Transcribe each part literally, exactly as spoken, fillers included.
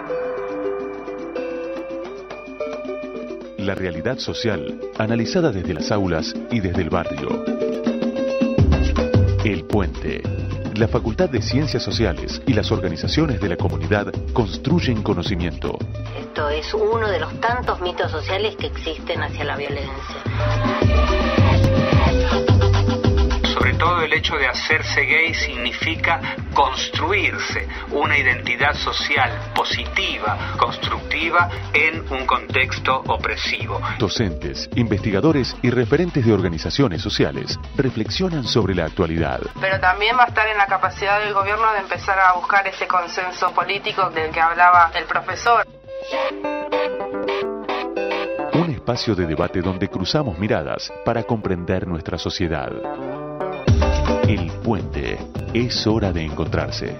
La realidad social, analizada desde las aulas y desde el barrio. El Puente. La Facultad de Ciencias Sociales y las organizaciones de la comunidad construyen conocimiento. Esto es uno de los tantos mitos sociales que existen hacia la violencia. Sobre todo el hecho de hacerse gay significa construirse una identidad social positiva, constructiva en un contexto opresivo. Docentes, investigadores y referentes de organizaciones sociales reflexionan sobre la actualidad. Pero también va a estar en la capacidad del gobierno de empezar a buscar ese consenso político del que hablaba el profesor. Un espacio de debate donde cruzamos miradas para comprender nuestra sociedad. El Puente. Es hora de encontrarse.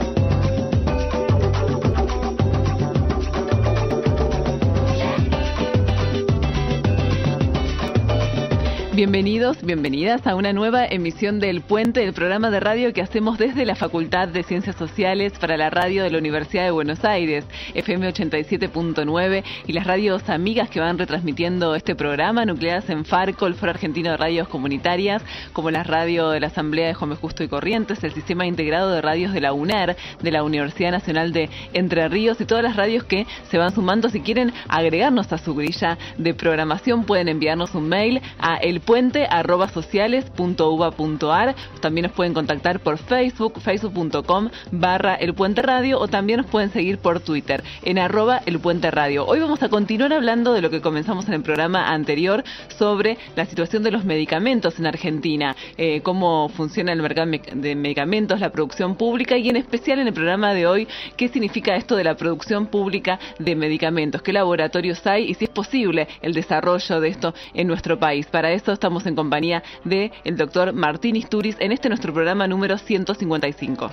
Bienvenidos, bienvenidas a una nueva emisión del Puente, el programa de radio que hacemos desde la Facultad de Ciencias Sociales para la radio de la Universidad de Buenos Aires, F M ochenta y siete punto nueve, y las radios amigas que van retransmitiendo este programa, nucleadas en Farco, el Foro Argentino de Radios Comunitarias, como la radio de la Asamblea de Juan B. Justo y Corrientes, el Sistema Integrado de Radios de la UNER, de la Universidad Nacional de Entre Ríos, y todas las radios que se van sumando. Si quieren agregarnos a su grilla de programación, pueden enviarnos un mail a el puente arroba sociales punto uva punto ar. También nos pueden contactar por Facebook, facebook punto com barra el puente radio, o también nos pueden seguir por Twitter en arroba el puente radio. Hoy vamos a continuar hablando de lo que comenzamos en el programa anterior sobre la situación de los medicamentos en Argentina, eh, cómo funciona el mercado de medicamentos, la producción pública, y en especial en el programa de hoy, qué significa esto de la producción pública de medicamentos, qué laboratorios hay y si es posible el desarrollo de esto en nuestro país. Para eso estamos en compañía del doctor Martín Istúriz en este nuestro programa número ciento cincuenta y cinco.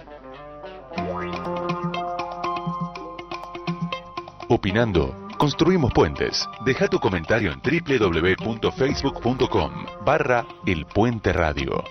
Opinando, construimos puentes. Deja tu comentario en doble u doble u doble u punto facebook punto com barra el puente radio.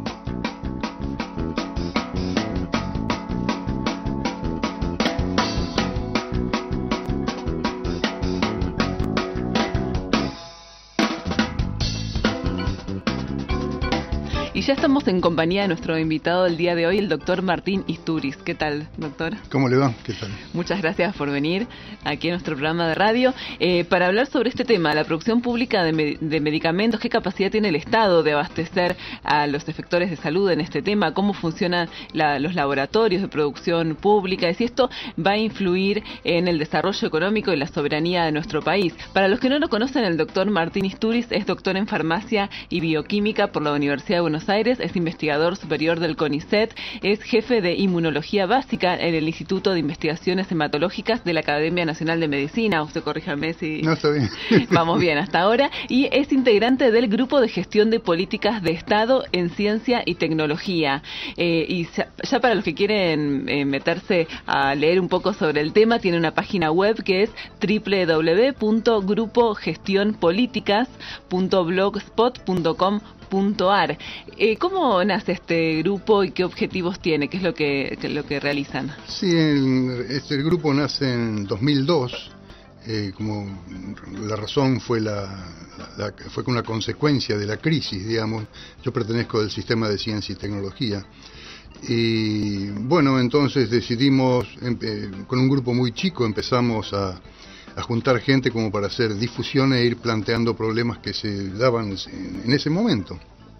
Y ya estamos en compañía de nuestro invitado del día de hoy, el doctor Martín Istúriz. ¿Qué tal, doctor? ¿Cómo le va? ¿Qué tal? Muchas gracias por venir aquí a nuestro programa de radio eh, para hablar sobre este tema, la producción pública de, me de medicamentos, qué capacidad tiene el Estado de abastecer a los efectores de salud en este tema, cómo funcionan la, los laboratorios de producción pública, y si esto va a influir en el desarrollo económico y la soberanía de nuestro país. Para los que no lo conocen, el doctor Martín Istúriz es doctor en farmacia y bioquímica por la Universidad de Buenos Aires, es investigador superior del CONICET, es jefe de inmunología básica en el Instituto de Investigaciones Hematológicas de la Academia Nacional de Medicina. Usted corríjame si... No, está bien. Vamos bien hasta ahora. Y es integrante del Grupo de Gestión de Políticas de Estado en Ciencia y Tecnología. Eh, y ya, ya para los que quieren eh, meterse a leer un poco sobre el tema, tiene una página web que es doble u doble u doble u punto grupo gestión políticas punto blogspot punto com punto ar. Eh, ¿Cómo nace este grupo y qué objetivos tiene? ¿Qué es lo que, que, lo que realizan? Sí, el, este el grupo nace en dos mil dos. Eh, como la razón fue la, la, la fue una consecuencia de la crisis, digamos. Yo pertenezco al sistema de ciencia y tecnología. Y bueno, entonces decidimos, eh, con un grupo muy chico, empezamos a, a juntar gente como para hacer difusión e ir planteando problemas que se daban en, en ese momento.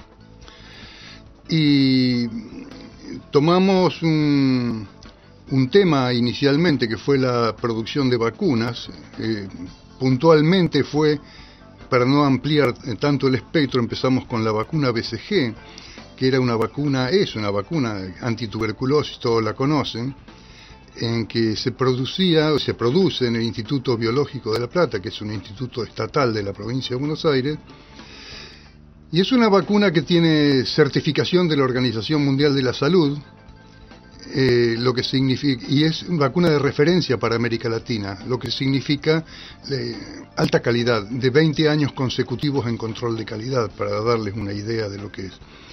Y tomamos un, un tema inicialmente que fue la producción de vacunas. Eh, puntualmente fue, para no ampliar tanto el espectro, empezamos con la vacuna B C G, que era una vacuna, es una vacuna antituberculosis, todos la conocen, en que se producía, o se produce en el Instituto Biológico de La Plata, que es un instituto estatal de la provincia de Buenos Aires, y es una vacuna que tiene certificación de la Organización Mundial de la Salud, eh, lo que significa, y es una vacuna de referencia para América Latina, lo que significa eh, alta calidad, de veinte años consecutivos en control de calidad, para darles una idea de lo que es.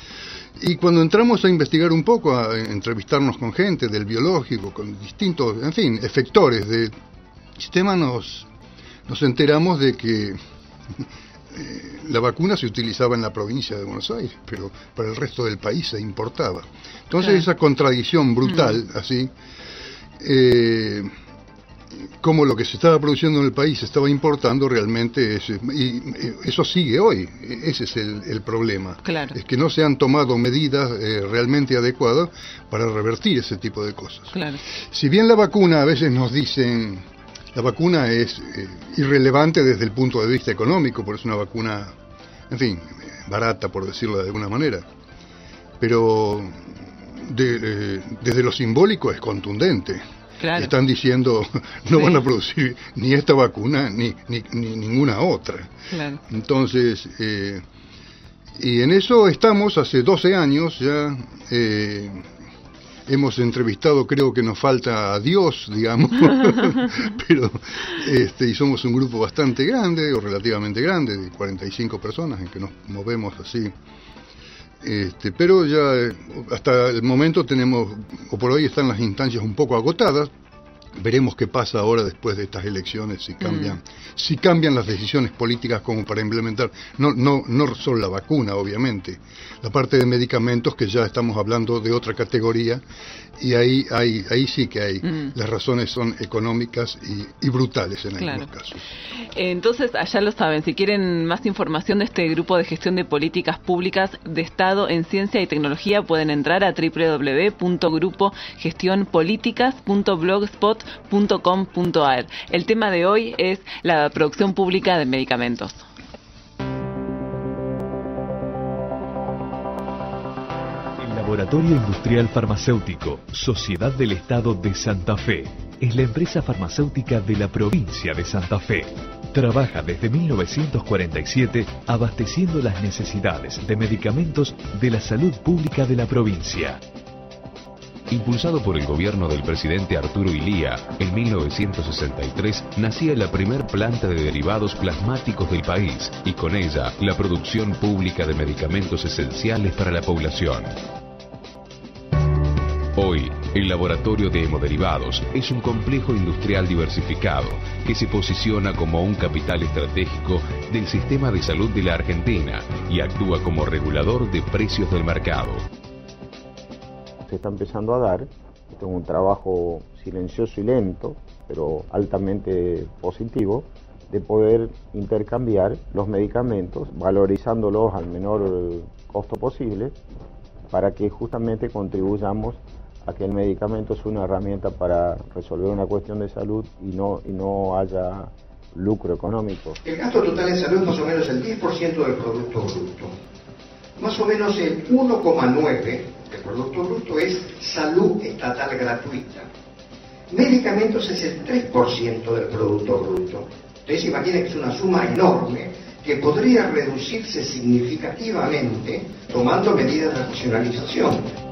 Y cuando entramos a investigar un poco, a entrevistarnos con gente del biológico, con distintos, en fin, efectores del sistema, nos, nos enteramos de que eh, la vacuna se utilizaba en la provincia de Buenos Aires, pero para el resto del país se importaba. Entonces, claro, esa contradicción brutal, mm. así, eh, como lo que se estaba produciendo en el país se estaba importando realmente, es, y eso sigue hoy. Ese es el, el problema. Claro. Es que no se han tomado medidas eh, realmente adecuadas para revertir ese tipo de cosas. Claro. Si bien la vacuna, a veces nos dicen, la vacuna es eh, irrelevante desde el punto de vista económico, porque es una vacuna, en fin, barata, por decirlo de alguna manera, pero de, eh, desde lo simbólico es contundente. Claro. Están diciendo, no sí. van a producir ni esta vacuna ni, ni, ni ninguna otra. Claro. Entonces, eh, y en eso estamos hace doce años ya. Eh, hemos entrevistado, creo que nos falta a Dios, digamos, pero este, y somos un grupo bastante grande, o relativamente grande, de cuarenta y cinco personas en que nos movemos así. Este, pero ya hasta el momento tenemos, o por hoy están las instancias un poco agotadas. Veremos qué pasa ahora después de estas elecciones, si cambian, mm. si cambian las decisiones políticas como para implementar, no, no, no solo la vacuna, obviamente, la parte de medicamentos, que ya estamos hablando de otra categoría, y ahí, ahí, ahí sí que hay, mm. las razones son económicas y, y brutales en claro. algunos casos. Entonces, allá lo saben, si quieren más información de este grupo de gestión de políticas públicas de Estado en Ciencia y Tecnología, pueden entrar a doble u doble u doble u punto grupo gestión políticas punto blogspot punto com punto a r. El tema de hoy es la producción pública de medicamentos. El Laboratorio Industrial Farmacéutico, Sociedad del Estado de Santa Fe, es la empresa farmacéutica de la provincia de Santa Fe. Trabaja desde mil novecientos cuarenta y siete abasteciendo las necesidades de medicamentos de la salud pública de la provincia. Impulsado por el gobierno del presidente Arturo Illia, en mil novecientos sesenta y tres nacía la primer planta de derivados plasmáticos del país y con ella la producción pública de medicamentos esenciales para la población. Hoy, el laboratorio de hemoderivados es un complejo industrial diversificado que se posiciona como un capital estratégico del sistema de salud de la Argentina y actúa como regulador de precios del mercado. Se está empezando a dar, esto es un trabajo silencioso y lento, pero altamente positivo, de poder intercambiar los medicamentos, valorizándolos al menor costo posible, para que justamente contribuyamos a que el medicamento es una herramienta para resolver una cuestión de salud y no, y no haya lucro económico. El gasto total en salud es más o menos el diez por ciento del Producto Bruto. Más o menos el uno coma nueve por ciento del Producto Bruto es salud estatal gratuita. Medicamentos es el tres por ciento del Producto Bruto. Entonces imaginen que es una suma enorme que podría reducirse significativamente tomando medidas de racionalización.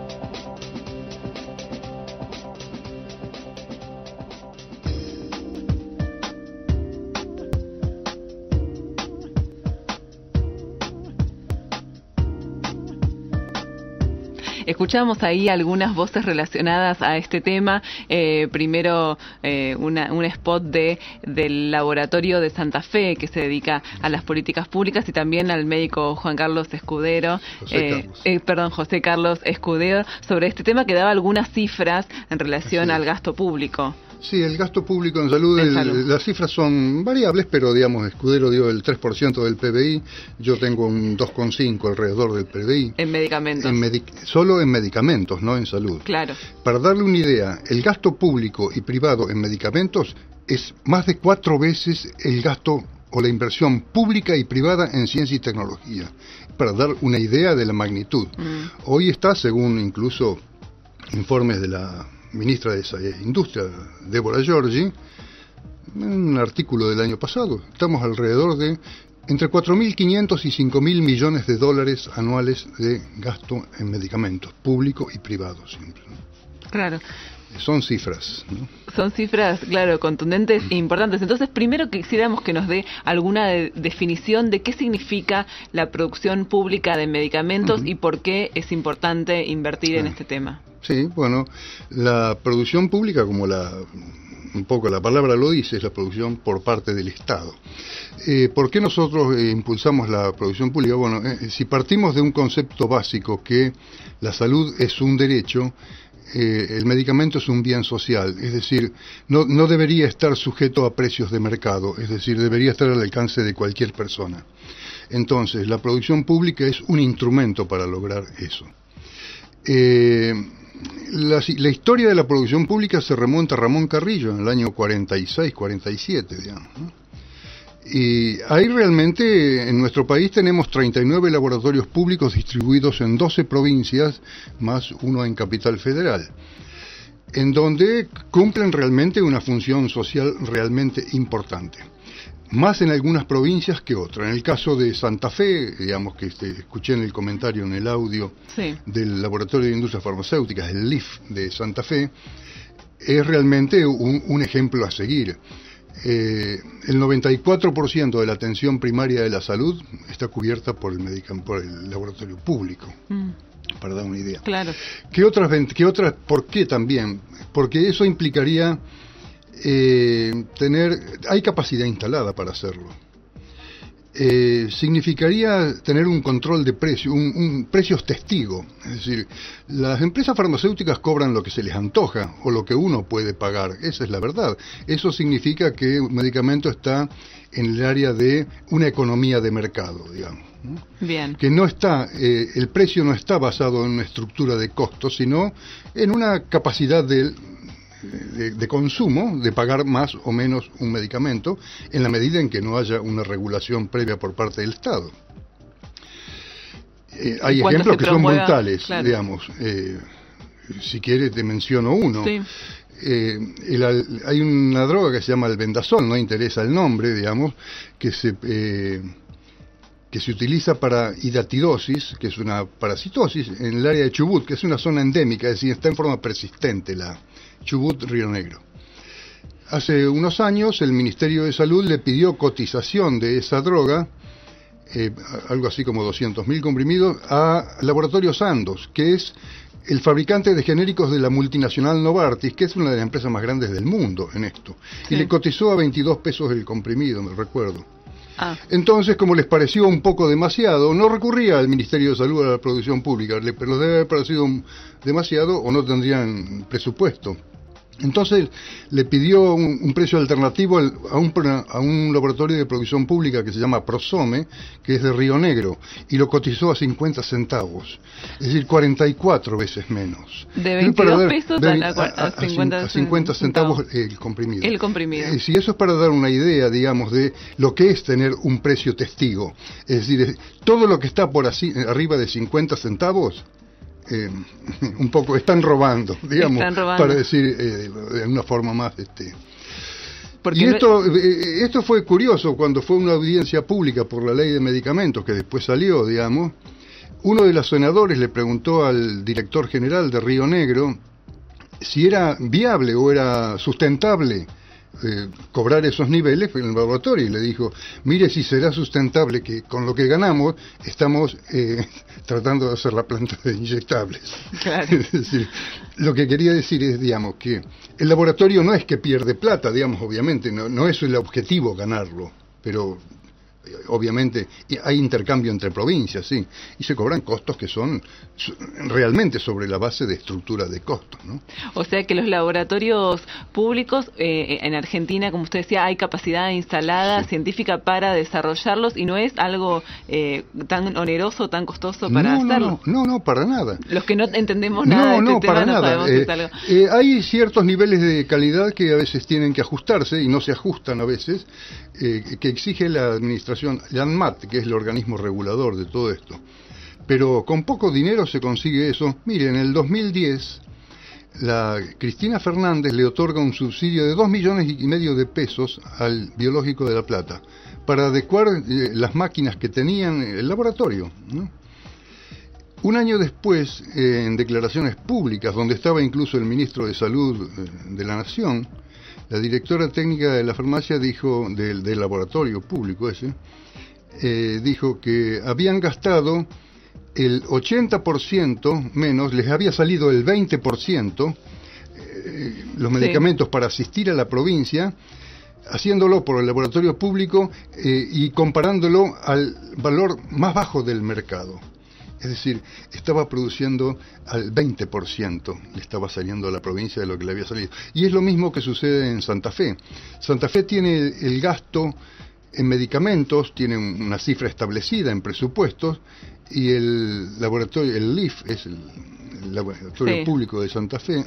Escuchamos ahí algunas voces relacionadas a este tema. Eh, primero, eh, una, un spot de del Laboratorio de Santa Fe, que se dedica a las políticas públicas, y también al médico Juan Carlos Escudero, José eh, Carlos. Eh, perdón, José Carlos Escudero, sobre este tema, que daba algunas cifras en relación al gasto público. Sí, el gasto público en salud, en el, salud, las cifras son variables, pero digamos, Escudero dio el tres por ciento del P B I, yo tengo un dos coma cinco por ciento alrededor del P B I. En medicamentos. En medic solo en medicamentos, no en salud. Claro. Para darle una idea, el gasto público y privado en medicamentos es más de cuatro veces el gasto o la inversión pública y privada en ciencia y tecnología, para dar una idea de la magnitud. Mm. Hoy está, según incluso informes de la ministra de Industria, Débora Giorgi, un artículo del año pasado, estamos alrededor de entre cuatro mil quinientos y cinco mil millones de dólares anuales de gasto en medicamentos, público y privado siempre. Claro. Son cifras, ¿no? Son cifras, claro, contundentes e importantes. Entonces, primero quisiéramos que nos dé alguna de, definición de qué significa la producción pública de medicamentos uh-huh. y por qué es importante invertir ah. en este tema. Sí, bueno, la producción pública, como la un poco la palabra lo dice, es la producción por parte del Estado. Eh, ¿Por qué nosotros eh, impulsamos la producción pública? Bueno, eh, si partimos de un concepto básico que la salud es un derecho, Eh, el medicamento es un bien social, es decir, no, no debería estar sujeto a precios de mercado, es decir, debería estar al alcance de cualquier persona. Entonces, la producción pública es un instrumento para lograr eso. Eh, la, la historia de la producción pública se remonta a Ramón Carrillo en el año cuarenta y seis, cuarenta y siete, digamos, ¿no? Y ahí realmente en nuestro país tenemos treinta y nueve laboratorios públicos distribuidos en doce provincias, más uno en Capital Federal, en donde cumplen realmente una función social realmente importante, más en algunas provincias que otras. En el caso de Santa Fe, digamos que este, escuché en el comentario, en el audio sí. del Laboratorio de Industrias Farmacéuticas, el L I F de Santa Fe, es realmente un, un ejemplo a seguir. Eh, el noventa y cuatro por ciento de la atención primaria de la salud está cubierta por el, medicam- por el laboratorio público, mm. para dar una idea. Claro. ¿Qué otras, qué otras, ¿Por qué también? Porque eso implicaría eh, tener, hay capacidad instalada para hacerlo. Eh, significaría tener un control de precio, un, un precios testigo, es decir, las empresas farmacéuticas cobran lo que se les antoja o lo que uno puede pagar, esa es la verdad. Eso significa que un medicamento está en el área de una economía de mercado, digamos, ¿no? Bien. Que no está, eh, el precio no está basado en una estructura de costos, sino en una capacidad de De, de consumo, de pagar más o menos un medicamento, en la medida en que no haya una regulación previa por parte del Estado. Eh, hay ejemplos que son brutales, claro. digamos. Eh, si quieres te menciono uno. Sí. Eh, el, hay una droga que se llama albendazol, no interesa el nombre, digamos, que se... Eh, que se utiliza para hidatidosis, que es una parasitosis, en el área de Chubut, que es una zona endémica, es decir, está en forma persistente la Chubut Río Negro. Hace unos años el Ministerio de Salud le pidió cotización de esa droga, eh, algo así como doscientos mil comprimidos, a Laboratorio Sandoz, que es el fabricante de genéricos de la multinacional Novartis, que es una de las empresas más grandes del mundo en esto, sí. y le cotizó a veintidós pesos el comprimido, me recuerdo. Ah. Entonces, como les pareció un poco demasiado, no recurría al Ministerio de Salud a la producción pública, pero les debe haber parecido demasiado o no tendrían presupuesto. Entonces le pidió un, un precio alternativo a un, a un laboratorio de producción pública que se llama Prosome, que es de Río Negro, y lo cotizó a cincuenta centavos, es decir, cuarenta y cuatro veces menos. De veintidós pesos de, a, a, a, cincuenta, a cincuenta centavos el comprimido. El comprimido. Eh, si eso es para dar una idea, digamos, de lo que es tener un precio testigo, es decir, todo lo que está por así arriba de cincuenta centavos, Eh, un poco están robando, digamos, están robando. para decir eh, de una forma más este Porque y esto no... eh, esto fue curioso cuando fue una audiencia pública por la ley de medicamentos que después salió, digamos. Uno de los senadores le preguntó al director general de Río Negro si era viable o era sustentable Eh, cobrar esos niveles en el laboratorio, y le dijo, mire si será sustentable que con lo que ganamos estamos eh, tratando de hacer la planta de inyectables. Claro. Es decir, lo que quería decir es, digamos, que el laboratorio no es que pierde plata, digamos, obviamente, no, no es el objetivo ganarlo, pero obviamente hay intercambio entre provincias, sí, y se cobran costos que son realmente sobre la base de estructura de costos, ¿no? O sea que los laboratorios públicos eh, en Argentina, como usted decía, hay capacidad instalada sí. científica para desarrollarlos, y no es algo eh, tan oneroso, tan costoso para no, hacerlo. No, no, no, para nada. Los que no entendemos nada no, de este no, tema para no nada. sabemos eh, si es algo... Eh, hay ciertos niveles de calidad que a veces tienen que ajustarse y no se ajustan a veces, eh, que exige la administración, la ANMAT, que es el organismo regulador de todo esto. Pero con poco dinero se consigue eso. Mire, en el dos mil diez, la Cristina Fernández le otorga un subsidio de dos millones y medio de pesos al Biológico de La Plata para adecuar eh, las máquinas que tenían el laboratorio, ¿no? Un año después, eh, en declaraciones públicas, donde estaba incluso el ministro de Salud de la Nación, la directora técnica de la farmacia dijo, del, del laboratorio público ese, eh, dijo que habían gastado el ochenta por ciento menos, les había salido el veinte por ciento eh, los medicamentos sí. para asistir a la provincia, haciéndolo por el laboratorio público eh, y comparándolo al valor más bajo del mercado. Es decir, estaba produciendo al veinte por ciento, le estaba saliendo a la provincia de lo que le había salido. Y es lo mismo que sucede en Santa Fe. Santa Fe tiene el, el gasto en medicamentos, tiene una cifra establecida en presupuestos, y el laboratorio, el L I F, es el, el laboratorio sí. público de Santa Fe,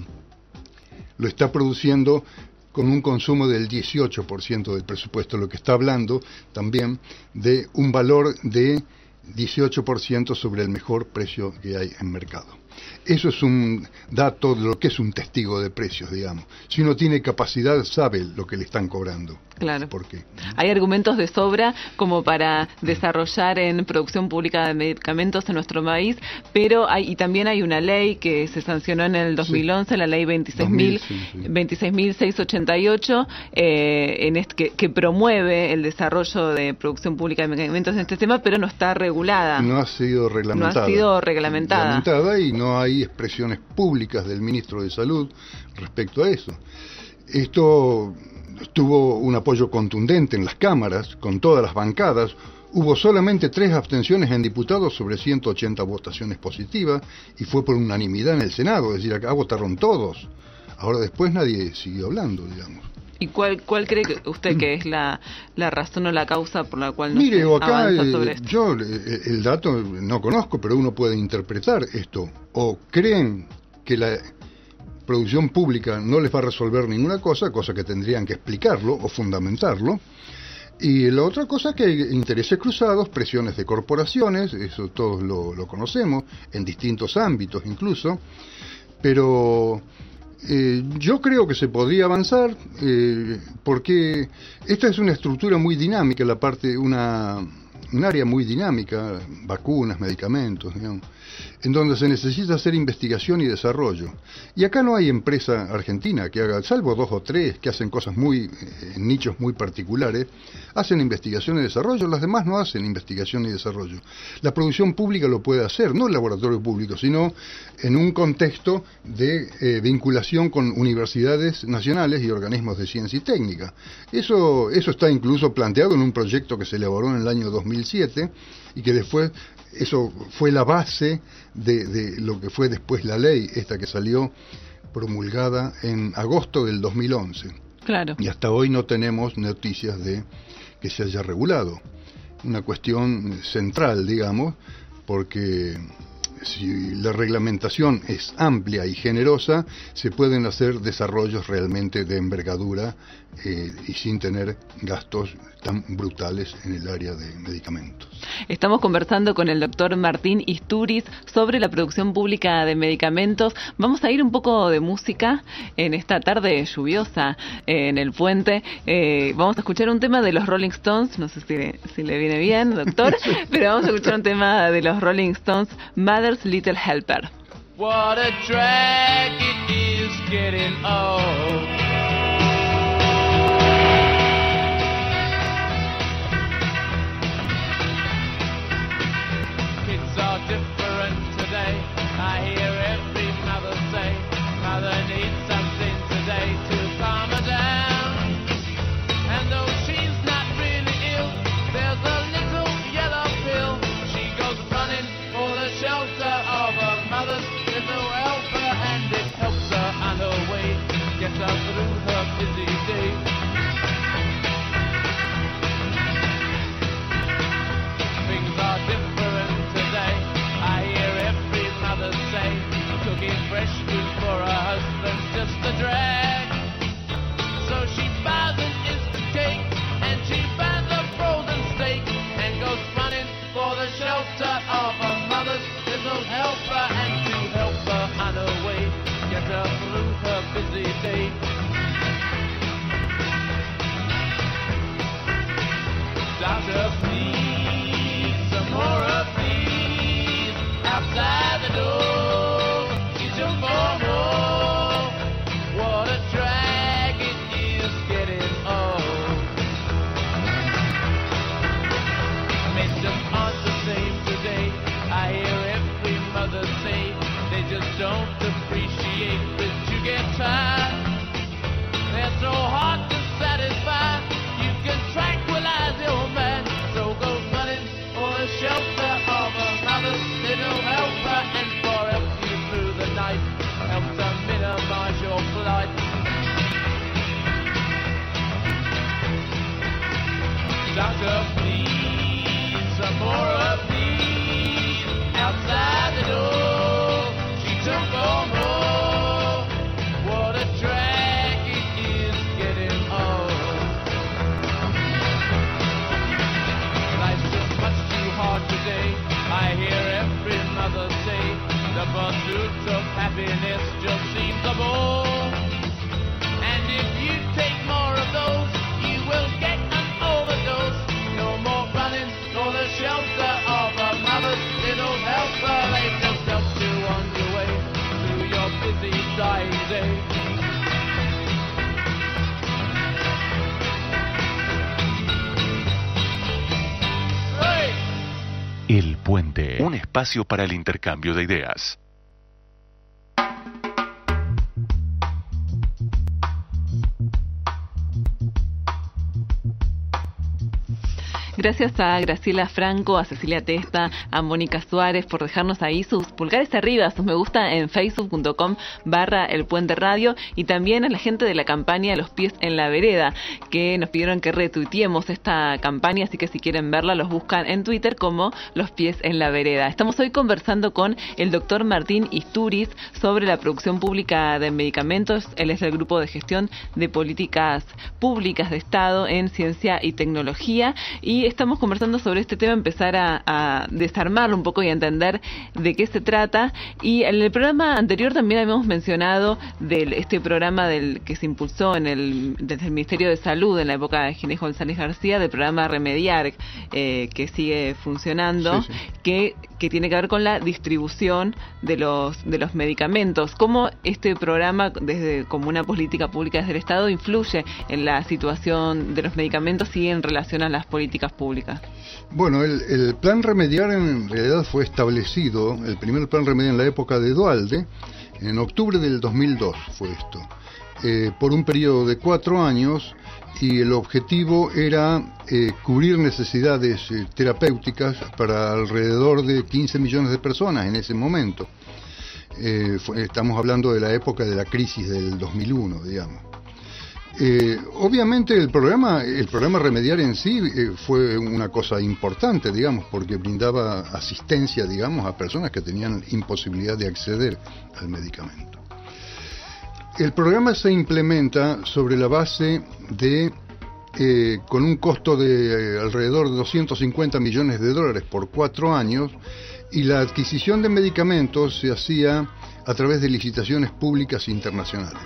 lo está produciendo con un consumo del dieciocho por ciento del presupuesto, lo que está hablando también de un valor de dieciocho por ciento sobre el mejor precio que hay en mercado. Eso es un dato de lo que es un testigo de precios, digamos. Si uno tiene capacidad, sabe lo que le están cobrando. Claro. ¿Por qué? Hay argumentos de sobra como para desarrollar en producción pública de medicamentos en nuestro país, pero hay, y también hay una ley que se sancionó en el dos mil once, sí. la ley veintiséis mil seiscientos ochenta y ocho, eh, en este, que, que promueve el desarrollo de producción pública de medicamentos en este tema, pero no está regulada. No ha sido reglamentada. No ha sido reglamentada. reglamentada y no hay expresiones públicas del ministro de Salud respecto a eso. Esto tuvo un apoyo contundente en las cámaras, con todas las bancadas. Hubo solamente tres abstenciones en diputados sobre ciento ochenta votaciones positivas y fue por unanimidad en el Senado, es decir, acá votaron todos. Ahora después nadie siguió hablando, digamos. ¿Y cuál, cuál cree que usted que es la, la razón o la causa por la cual no Mire, se acá, avanza sobre esto? Yo eh, el dato no conozco, pero uno puede interpretar esto. O creen que la producción pública no les va a resolver ninguna cosa, cosa que tendrían que explicarlo o fundamentarlo. Y la otra cosa que hay intereses cruzados, presiones de corporaciones, eso todos lo, lo conocemos, en distintos ámbitos incluso, pero eh, yo creo que se podría avanzar eh, porque esta es una estructura muy dinámica, la parte, una, un área muy dinámica, vacunas, medicamentos, digamos, en donde se necesita hacer investigación y desarrollo. Y acá no hay empresa argentina que haga, salvo dos o tres que hacen cosas muy, eh, en nichos muy particulares, hacen investigación y desarrollo, las demás no hacen investigación y desarrollo. La producción pública lo puede hacer, no el laboratorio público, sino en un contexto de eh, vinculación con universidades nacionales y organismos de ciencia y técnica. Eso, eso está incluso planteado en un proyecto que se elaboró en el año dos mil siete y que después, eso fue la base de, de lo que fue después la ley, esta que salió promulgada en agosto del dos mil once. Claro. Y hasta hoy no tenemos noticias de que se haya regulado. Una cuestión central, digamos, porque si la reglamentación es amplia y generosa, se pueden hacer desarrollos realmente de envergadura eh, y sin tener gastos tan brutales en el área de medicamentos. Estamos conversando con el doctor Martín Istúriz sobre la producción pública de medicamentos. Vamos a ir un poco de música en esta tarde lluviosa eh, en el puente. Eh, vamos a escuchar un tema de los Rolling Stones, no sé si, si le viene bien, doctor, pero vamos a escuchar un tema de los Rolling Stones, Mother's Little Helper. What a drag it is getting old. Kids are different today. I hear every mother say, mother needs something today to calm her down. And though she's not really ill, there's a little yellow pill. She goes running for the shelter of her mother's little helper, and it helps her on her way, gets her through Doctor, please, some more of these. Outside the door, she took on more. What a drag it is getting old. Life's just much too hard today. I hear every mother say the pursuit of happiness just seems a bore. And if you take more of those, you will get an overdose. No more running for the shelter of a mother's little helper. Leave yourself to wander away through your busy dying day. El Puente, un espacio para el intercambio de ideas. Gracias a Graciela Franco, a Cecilia Testa, a Mónica Suárez por dejarnos ahí sus pulgares arriba, sus me gusta en facebook punto com barra El Puente Radio, y también a la gente de la campaña Los Pies en la Vereda, que nos pidieron que retuiteemos esta campaña, así que si quieren verla los buscan en Twitter como Los Pies en la Vereda. Estamos hoy conversando con el doctor Martín Isturiz sobre la producción pública de medicamentos. Él es del Grupo de Gestión de Políticas Públicas de Estado en Ciencia y Tecnología, y estamos conversando sobre este tema, empezar a, a desarmarlo un poco y a entender de qué se trata. Y en el programa anterior también habíamos mencionado de este programa del que se impulsó en el desde el Ministerio de Salud en la época de Ginés González García, del programa Remediar, eh, que sigue funcionando, sí, sí. que que tiene que ver con la distribución de los de los medicamentos. ¿Cómo este programa, desde como una política pública desde el Estado, influye en la situación de los medicamentos y en relación a las políticas públicas? Bueno, el, el plan Remediar en realidad fue establecido, el primer plan Remediar en la época de Duhalde, en octubre del dos mil dos fue esto, eh, por un periodo de cuatro años, y el objetivo era eh, cubrir necesidades eh, terapéuticas para alrededor de quince millones de personas en ese momento. Eh, fue, estamos hablando de la época de la crisis del dos mil uno, digamos. Eh, obviamente el programa, el programa Remediar en sí eh, fue una cosa importante, digamos, porque brindaba asistencia, digamos, a personas que tenían imposibilidad de acceder al medicamento. El programa se implementa sobre la base de, eh, con un costo de eh, alrededor de doscientos cincuenta millones de dólares por cuatro años, y la adquisición de medicamentos se hacía a través de licitaciones públicas internacionales.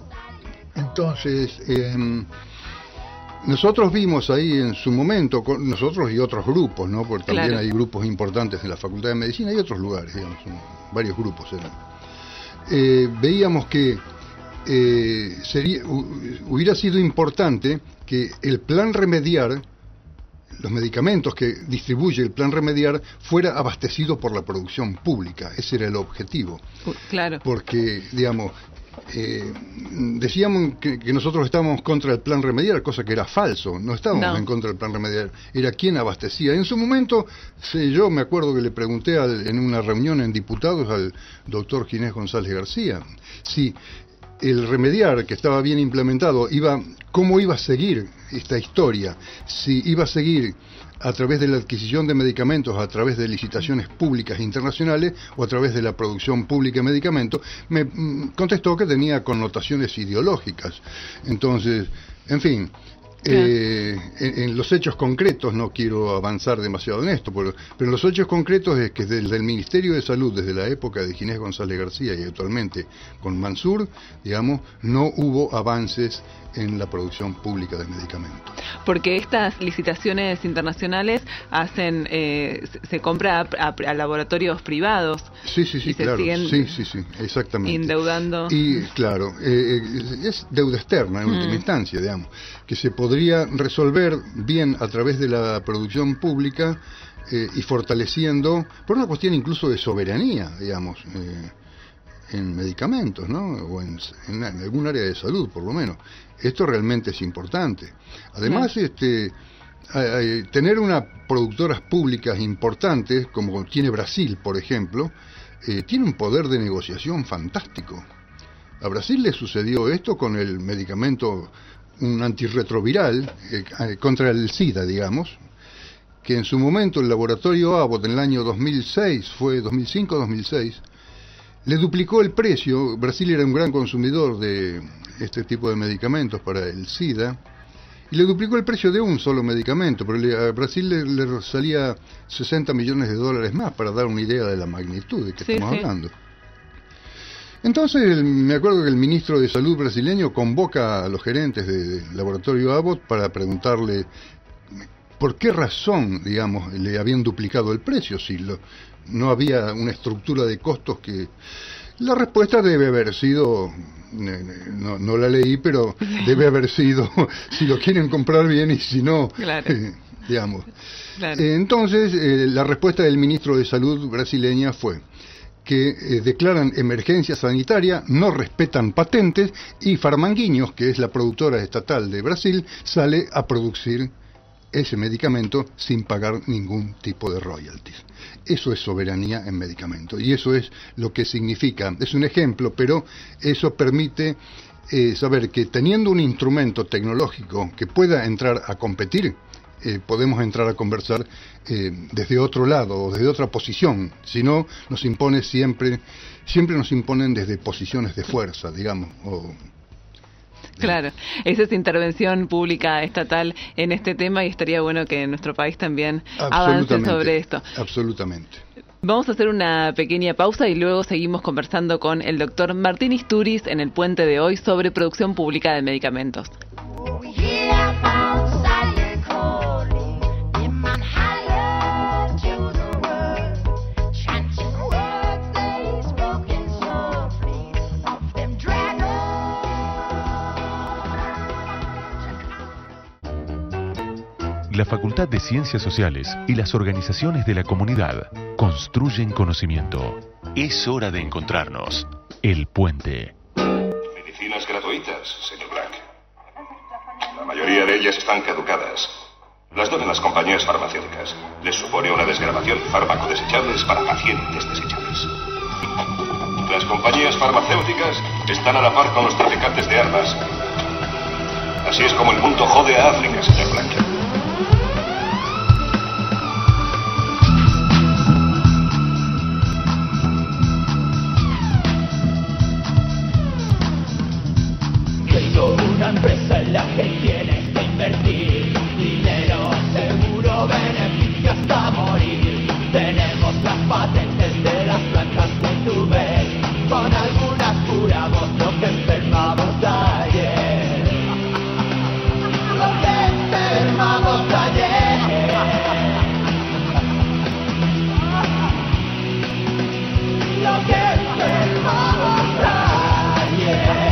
Entonces, eh, nosotros vimos ahí en su momento, con nosotros y otros grupos, ¿no? Porque también claro. hay grupos importantes en la Facultad de Medicina y otros lugares, digamos, varios grupos eran. Eh, veíamos que eh, sería, hubiera sido importante que el plan Remediar, los medicamentos que distribuye el plan Remediar, fuera abastecido por la producción pública. Ese era el objetivo. Claro. Porque, digamos, eh, decíamos que, que nosotros estábamos contra el plan Remediar, cosa que era falso. No estábamos no. en contra del plan Remediar. Era quien abastecía. En su momento, sí, yo me acuerdo que le pregunté al, en una reunión en diputados al doctor Ginés González García si el Remediar, que estaba bien implementado, iba, cómo iba a seguir esta historia, si iba a seguir a través de la adquisición de medicamentos, a través de licitaciones públicas internacionales o a través de la producción pública de medicamentos. Me contestó que tenía connotaciones ideológicas. Entonces, en fin, Eh, en, en los hechos concretos, no quiero avanzar demasiado en esto, pero, pero en los hechos concretos es que desde el Ministerio de Salud, desde la época de Ginés González García y actualmente con Mansur, digamos, no hubo avances en la producción pública de medicamentos. Porque estas licitaciones internacionales hacen, eh, se compra a, a, a laboratorios privados. Sí, sí, sí, y claro. Se siguen sí, sí, sí, exactamente. Endeudando. Y claro, eh, es deuda externa en mm. última instancia, digamos, que se podría resolver bien a través de la producción pública eh, y fortaleciendo, por una cuestión incluso de soberanía, digamos, eh, en medicamentos, ¿no? O en, en, en algún área de salud, por lo menos. Esto realmente es importante. Además, sí. este, hay, hay, tener unas productoras públicas importantes, como tiene Brasil, por ejemplo, eh, tiene un poder de negociación fantástico. A Brasil le sucedió esto con el medicamento un antirretroviral eh, contra el SIDA, digamos, que en su momento el laboratorio Abbott en el año dos mil seis, fue dos mil cinco dos mil seis, le duplicó el precio. Brasil era un gran consumidor de este tipo de medicamentos para el SIDA, y le duplicó el precio de un solo medicamento, pero le, a Brasil le, le salía sesenta millones de dólares más, para dar una idea de la magnitud de que sí, estamos sí. hablando. Entonces me acuerdo que el ministro de Salud brasileño convoca a los gerentes del laboratorio Abbott para preguntarle por qué razón, digamos, le habían duplicado el precio, si lo, no había una estructura de costos que... La respuesta debe haber sido, no, no la leí, pero debe haber sido, si lo quieren comprar bien y si no, claro. eh, digamos. Claro. Eh, entonces, eh, la respuesta del ministro de Salud brasileña fue que eh, declaran emergencia sanitaria, no respetan patentes, y Farmanguinhos, que es la productora estatal de Brasil, sale a producir ese medicamento sin pagar ningún tipo de royalties. Eso es soberanía en medicamento, y eso es lo que significa. Es un ejemplo, pero eso permite eh, saber que teniendo un instrumento tecnológico que pueda entrar a competir, eh, podemos entrar a conversar eh, desde otro lado o desde otra posición. Si no, nos impone siempre, siempre nos imponen desde posiciones de fuerza, digamos, o... Claro, esa es intervención pública estatal en este tema, y estaría bueno que en nuestro país también avance sobre esto. Absolutamente. Vamos a hacer una pequeña pausa y luego seguimos conversando con el doctor Martín Istúriz en el puente de hoy sobre producción pública de medicamentos. La Facultad de Ciencias Sociales y las organizaciones de la comunidad construyen conocimiento. Es hora de encontrarnos. El Puente. Medicinas gratuitas, señor Black. La mayoría de ellas están caducadas. Las donan las compañías farmacéuticas. Les supone una desgravación de fármaco desechables para pacientes desechables. Las compañías farmacéuticas están a la par con los traficantes de armas. Así es como el mundo jode a África, señor Black. Una empresa en la que tienes que invertir dinero, seguro, beneficio hasta morir. Tenemos las patentes de las plantas que tú ves, con algunas curamos lo que enfermamos ayer. Lo que enfermamos ayer. Lo que enfermamos ayer.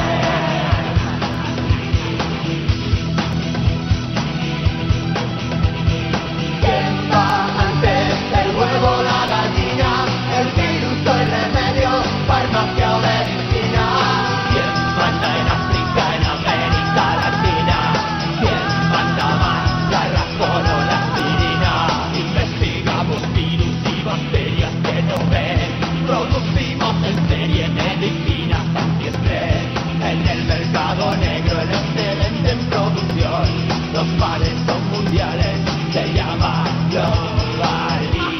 La gallina, el virus o el remedio, farmacia o medicina. ¿Quién manda en África, en América Latina? ¿Quién manda más, la razón o la aspirina? Investigamos virus y bacterias que no ven. Producimos en serie medicinas antiestrés. En el mercado negro el excedente en producción. Los males son mundiales, se llama global.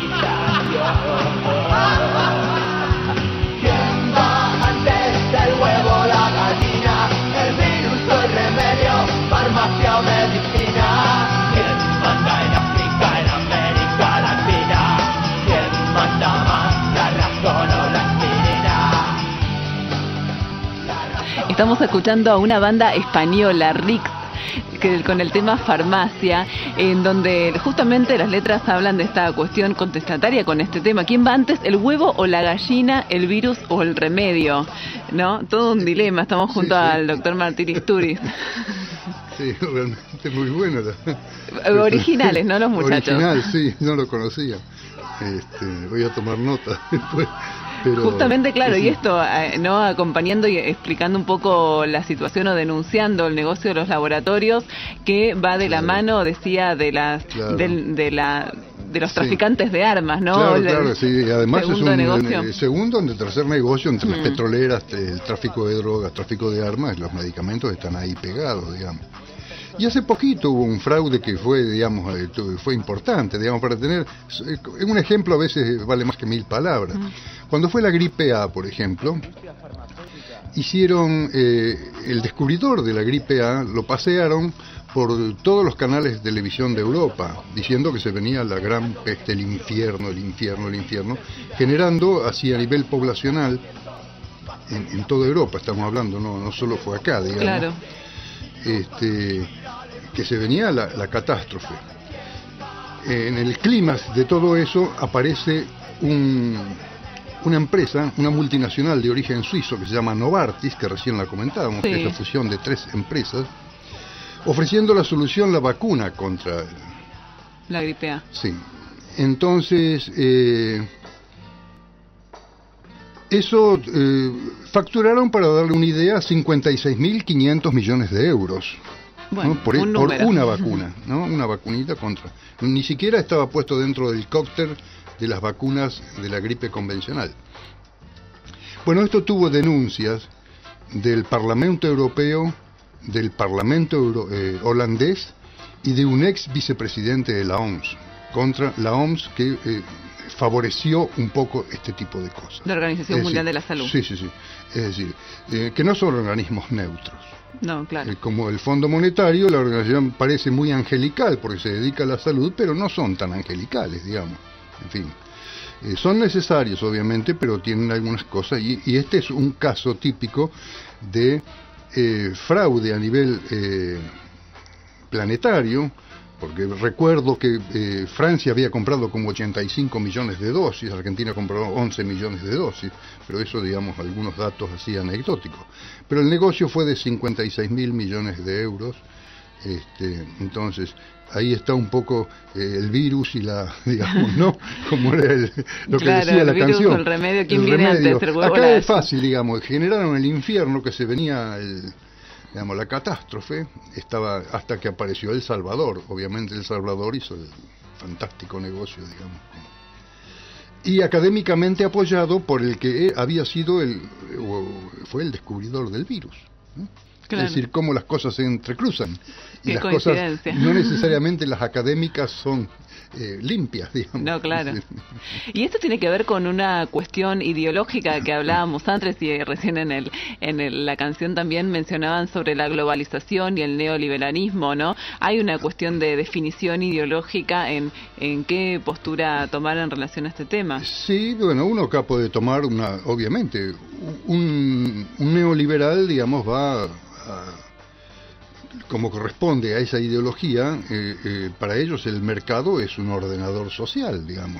¿Quién va antes del huevo, la gallina? El virus o el remedio, farmacia o medicina. ¿Quién manda en África, en América Latina? ¿Quién manda más, la razón o la aspirina? Estamos escuchando a una banda española, Rix, que con el tema farmacia, en donde justamente las letras hablan de esta cuestión contestataria con este tema. ¿Quién va antes, el huevo o la gallina, el virus o el remedio? ¿No? Todo un dilema. Estamos junto sí, sí. al doctor Martín Istúriz. Sí, realmente muy bueno. Originales, ¿no? Los muchachos. Original, sí, no lo conocía. Este, voy a tomar nota después. Pero, justamente, claro, sí. Y esto, no acompañando y explicando un poco la situación o denunciando el negocio de los laboratorios, que va de claro. la mano, decía, de las claro. de, de la de los traficantes sí. de armas, ¿no? Claro, el, claro, sí. Además es un negocio. El segundo, el tercer negocio entre mm. las petroleras, el tráfico de drogas, tráfico de armas, los medicamentos están ahí pegados, digamos. Y hace poquito hubo un fraude que fue, digamos, eh, fue importante, digamos, para tener eh, un ejemplo a veces vale más que mil palabras. Cuando fue la gripe A, por ejemplo, hicieron eh, el descubridor de la gripe A, lo pasearon por todos los canales de televisión de Europa, diciendo que se venía la gran peste, el infierno, el infierno, el infierno, generando así a nivel poblacional, en, en toda Europa estamos hablando, no, no solo fue acá, digamos, claro. este, que se venía la, la catástrofe. En el clímax de todo eso aparece un, una empresa, una multinacional de origen suizo que se llama Novartis, que recién la comentábamos, sí. que es la fusión de tres empresas, ofreciendo la solución, la vacuna contra la gripe A. Sí. Entonces, eh, eso eh, facturaron, para darle una idea, cincuenta y seis mil quinientos millones de euros. Bueno, ¿no? por, un por número. una vacuna, ¿no? Una vacunita contra. Ni siquiera estaba puesto dentro del cóctel de las vacunas de la gripe convencional. Bueno, esto tuvo denuncias del Parlamento Europeo, del Parlamento Euro, eh, holandés y de un ex vicepresidente de la O M S, contra la O M S que eh, favoreció un poco este tipo de cosas. La Organización es Mundial decir, de la Salud. Sí, sí, sí. Es decir, eh, que no son organismos neutros. No, claro. Eh, como el Fondo Monetario, la organización parece muy angelical porque se dedica a la salud, pero no son tan angelicales, digamos. En fin. Eh, son necesarios, obviamente, pero tienen algunas cosas, y, y este es un caso típico de Eh, fraude a nivel eh, planetario, porque recuerdo que eh, Francia había comprado como ochenta y cinco millones de dosis, Argentina compró once millones de dosis, pero eso, digamos, algunos datos así anecdóticos. Pero el negocio fue de cincuenta y seis mil millones de euros, este, entonces ahí está un poco eh, el virus y la, digamos, ¿no? Como era el, lo que claro, decía la el virus, canción. El remedio, ¿quién el viene remedio. antes? El huevo Acá la... es fácil, digamos, generaron el infierno que se venía, el, digamos, la catástrofe, estaba hasta que apareció El Salvador. Obviamente El Salvador hizo el fantástico negocio, digamos. Y académicamente apoyado por el que había sido el, fue el descubridor del virus, ¿no? Claro. Es decir, cómo las cosas se entrecruzan. Y Qué las cosas coincidencia. no necesariamente las académicas son eh, limpias, digamos. No, claro. Y esto tiene que ver con una cuestión ideológica que hablábamos antes, y recién en el en el, la canción también mencionaban sobre la globalización y el neoliberalismo, ¿no? Hay una cuestión de definición ideológica en, en qué postura tomar en relación a este tema. Sí, bueno, uno acá puede tomar una, obviamente, un, un neoliberal, digamos, va a, como corresponde a esa ideología, eh, eh, para ellos el mercado es un ordenador social, digamos,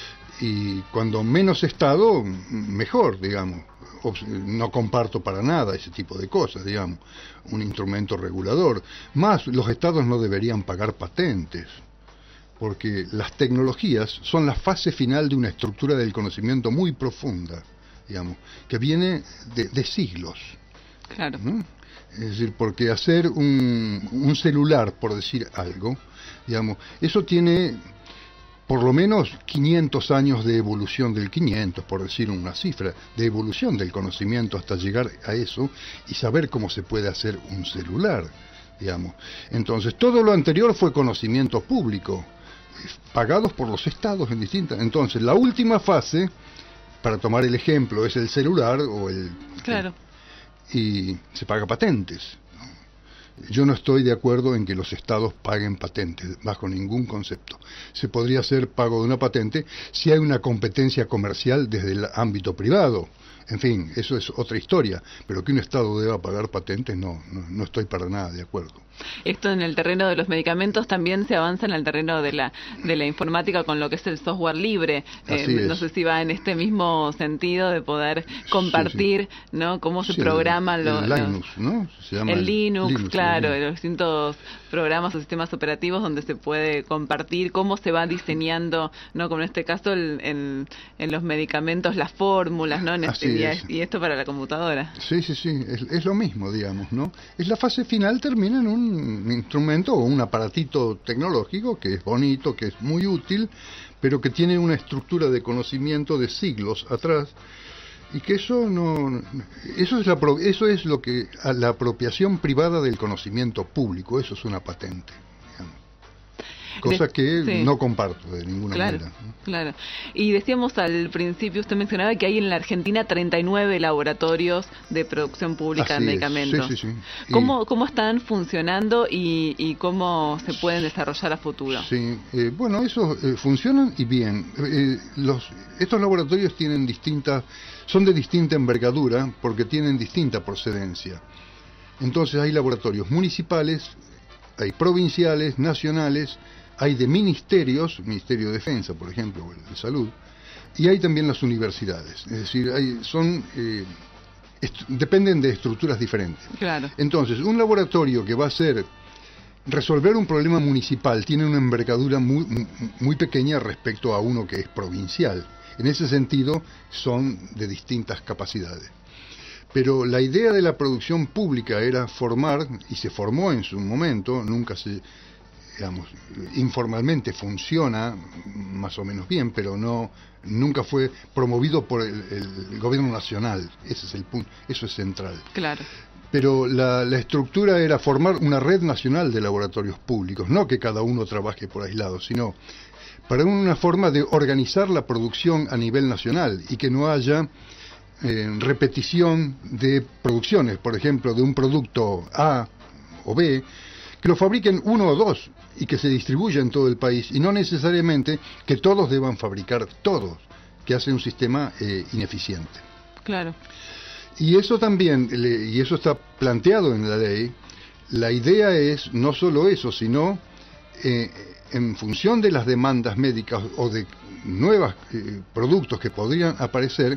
y cuando menos Estado, mejor, digamos. No comparto para nada ese tipo de cosas, digamos, un instrumento regulador. Más, los Estados no deberían pagar patentes, porque las tecnologías son la fase final de una estructura del conocimiento muy profunda, digamos, que viene de, de siglos. Claro. ¿No? Es decir, porque hacer un, un celular, por decir algo, digamos, eso tiene por lo menos quinientos años de evolución del quinientos, por decir una cifra, de evolución del conocimiento hasta llegar a eso y saber cómo se puede hacer un celular, digamos. Entonces, todo lo anterior fue conocimiento público, pagados por los estados en distintas. Entonces, la última fase, para tomar el ejemplo, es el celular o el... Claro. Y se paga patentes. Yo no estoy de acuerdo en que los estados paguen patentes, bajo ningún concepto. Se podría hacer pago de una patente si hay una competencia comercial desde el ámbito privado. En fin, eso es otra historia, pero que un estado deba pagar patentes, no, no, no estoy para nada de acuerdo. Esto en el terreno de los medicamentos también se avanza en el terreno de la de la informática con lo que es el software libre. Eh, no sé si va en este mismo sentido de poder compartir, sí, sí. ¿no? Cómo se sí, programan los... El Linux, ¿no? Se llama el, el Linux, Linux, claro, el los distintos programas o sistemas operativos donde se puede compartir cómo se va diseñando, ¿no? Como en este caso el, en, en los medicamentos, las fórmulas, ¿no? En este, y, y esto para la computadora. Sí, sí, sí, es, es lo mismo, digamos, ¿no? Es la fase final, termina en un un instrumento o un aparatito tecnológico que es bonito, que es muy útil, pero que tiene una estructura de conocimiento de siglos atrás, Y que eso no, eso es la, eso es lo que la apropiación privada del conocimiento público, eso es una patente, digamos. Cosa de, que sí. no comparto de ninguna claro, manera. Claro. Y decíamos al principio, usted mencionaba que hay en la Argentina treinta y nueve laboratorios de producción pública Así de medicamentos. Es. Sí, sí, sí. ¿Cómo, ¿Cómo están funcionando y, y cómo se pueden desarrollar a futuro? Sí, eh, bueno, eso eh, funcionan y bien. Eh, los, estos laboratorios tienen distintas, son de distinta envergadura porque tienen distinta procedencia. Entonces hay laboratorios municipales, hay provinciales, nacionales, hay de ministerios, Ministerio de Defensa, por ejemplo, o el de Salud, y hay también las universidades. Es decir, hay, son eh, dependen de estructuras diferentes. Claro. Entonces, un laboratorio que va a ser resolver un problema municipal tiene una envergadura muy, muy pequeña respecto a uno que es provincial. En ese sentido, son de distintas capacidades. Pero la idea de la producción pública era formar, y se formó en su momento, nunca se, digamos, informalmente funciona más o menos bien, pero no, nunca fue promovido por el, el gobierno nacional. Ese es el punto, eso es central. Claro. Pero la, la estructura era formar una red nacional de laboratorios públicos, no que cada uno trabaje por aislado, sino para una forma de organizar la producción a nivel nacional y que no haya Eh, repetición de producciones, por ejemplo, de un producto A o B, que lo fabriquen uno o dos y que se distribuya en todo el país, y no necesariamente que todos deban fabricar todos, que hace un sistema eh, ineficiente. Claro. Y eso también, y eso está planteado en la ley, la idea es no solo eso, sino eh, en función de las demandas médicas o de nuevos eh, productos que podrían aparecer,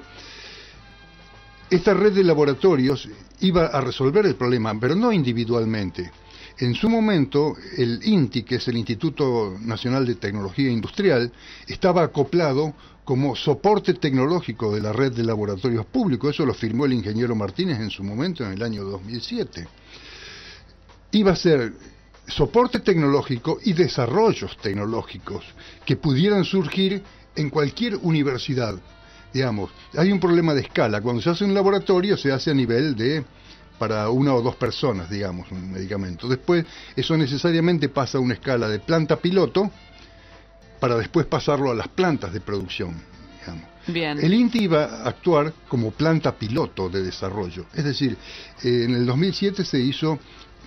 esta red de laboratorios iba a resolver el problema, pero no individualmente. En su momento, el INTI, que es el Instituto Nacional de Tecnología Industrial, estaba acoplado como soporte tecnológico de la red de laboratorios públicos. Eso lo firmó el ingeniero Martínez en su momento, en el año dos mil siete. Iba a ser soporte tecnológico y desarrollos tecnológicos que pudieran surgir en cualquier universidad. Digamos, hay un problema de escala. Cuando se hace un laboratorio se hace a nivel de para una o dos personas, digamos, un medicamento. Después eso necesariamente pasa a una escala de planta piloto para después pasarlo a las plantas de producción, digamos. Bien. El INTI iba a actuar como planta piloto de desarrollo. Es decir, eh, en el dos mil siete se hizo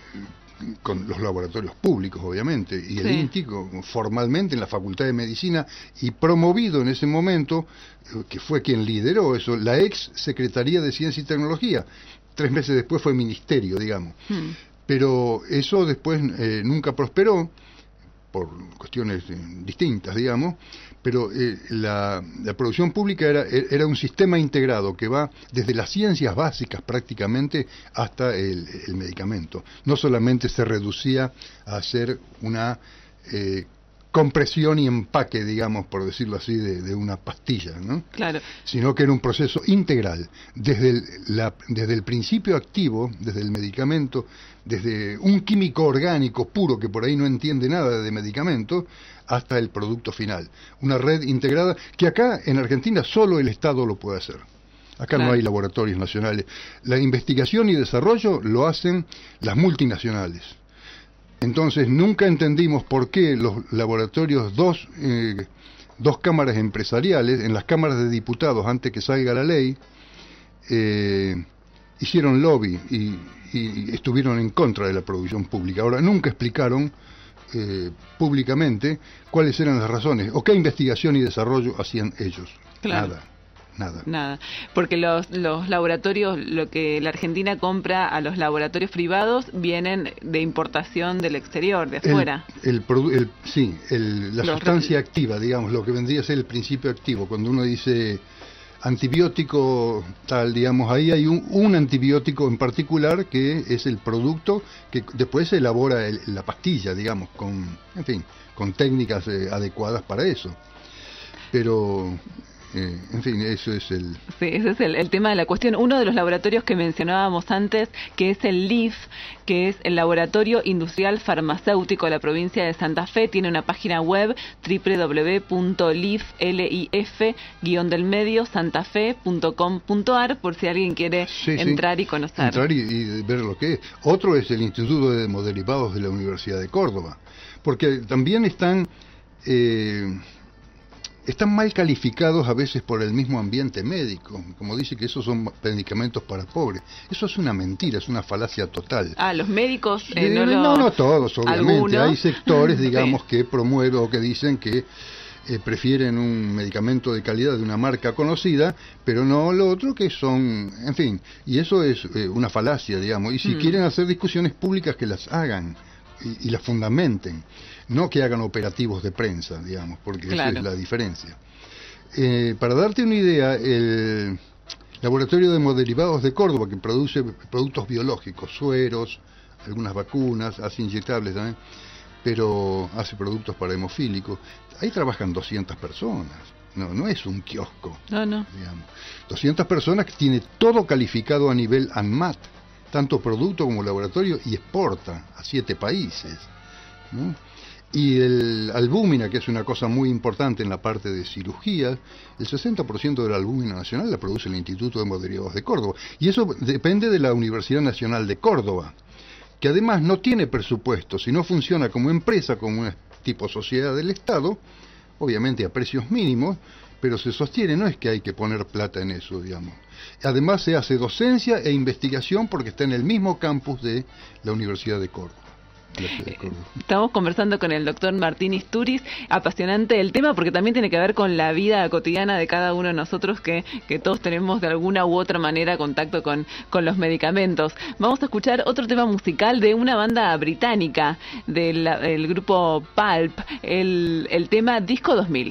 con los laboratorios públicos, obviamente, y el sí. INTI formalmente en la Facultad de Medicina, y promovido en ese momento, que fue quien lideró eso, la ex Secretaría de Ciencia y Tecnología. Tres meses después fue ministerio, digamos. Hmm. Pero eso después eh, nunca prosperó, por cuestiones eh, distintas, digamos, pero eh, la, la producción pública era, era un sistema integrado que va desde las ciencias básicas prácticamente hasta el, el medicamento. No solamente se reducía a hacer una eh, compresión y empaque, digamos, por decirlo así, de, de una pastilla, ¿no? Claro. Sino que era un proceso integral, desde el, la, desde el principio activo, desde el medicamento, desde un químico orgánico puro que por ahí no entiende nada de medicamentos, hasta el producto final. Una red integrada que acá en Argentina solo el Estado lo puede hacer. Acá claro. no hay laboratorios nacionales. La investigación y desarrollo lo hacen las multinacionales. Entonces nunca entendimos por qué los laboratorios, dos, eh, dos cámaras empresariales, en las cámaras de diputados antes que salga la ley, eh, hicieron lobby y, y estuvieron en contra de la producción pública. Ahora, nunca explicaron eh, públicamente cuáles eran las razones o qué investigación y desarrollo hacían ellos. Claro. Nada. Nada. Nada, porque los, los laboratorios, lo que la Argentina compra a los laboratorios privados vienen de importación del exterior, de afuera. El, el, el, sí, el, la los sustancia activa, digamos, lo que vendría a ser el principio activo. Cuando uno dice antibiótico tal, digamos, ahí hay un, un antibiótico en particular que es el producto que después se elabora el, la pastilla, digamos, con, en fin, con técnicas eh, adecuadas para eso. Pero Eh, en fin, eso es el... Sí, ese es el, el tema de la cuestión. Uno de los laboratorios que mencionábamos antes, que es el L I F, que es el Laboratorio Industrial Farmacéutico de la provincia de Santa Fe, tiene una página web doble u doble u doble u punto lif guión del medio santafe punto com punto a r por si alguien quiere sí, entrar sí. y conocer. Entrar y, y ver lo que es. Otro es el Instituto de Hemoderivados de la Universidad de Córdoba, porque también están... Eh, están mal calificados a veces por el mismo ambiente médico, como dice que esos son medicamentos para pobres. Eso es una mentira, es una falacia total. Ah, los médicos eh, eh, no, no, lo... no todos, obviamente. ¿Alguno? Hay sectores, digamos, sí. que promueven o que dicen que eh, prefieren un medicamento de calidad de una marca conocida, pero no lo otro que son, en fin, y eso es eh, una falacia, digamos. Y si mm. quieren hacer discusiones públicas, que las hagan y, y las fundamenten. No que hagan operativos de prensa, digamos, porque claro. esa es la diferencia. Eh, para darte una idea, el Laboratorio de Hemoderivados de Córdoba, que produce productos biológicos, sueros, algunas vacunas, hace inyectables también, pero hace productos para hemofílicos, ahí trabajan doscientas personas. No, no es un kiosco. No, no. Digamos. doscientas personas que tiene todo calificado a nivel ANMAT, tanto producto como laboratorio, y exporta a siete países, ¿no? Y el albúmina, que es una cosa muy importante en la parte de cirugía, el sesenta por ciento de la albúmina nacional la produce el Instituto de Hemoderivados de Córdoba. Y eso depende de la Universidad Nacional de Córdoba, que además no tiene presupuesto, sino funciona como empresa, como un tipo sociedad del Estado, obviamente a precios mínimos, pero se sostiene, no es que hay que poner plata en eso, digamos. Además se hace docencia e investigación porque está en el mismo campus de la Universidad de Córdoba. Estamos conversando con el doctor Martín Isturiz, apasionante el tema porque también tiene que ver con la vida cotidiana de cada uno de nosotros, que, que todos tenemos de alguna u otra manera contacto con, con los medicamentos. Vamos a escuchar otro tema musical de una banda británica, del, del grupo Pulp, el, el tema Disco dos mil.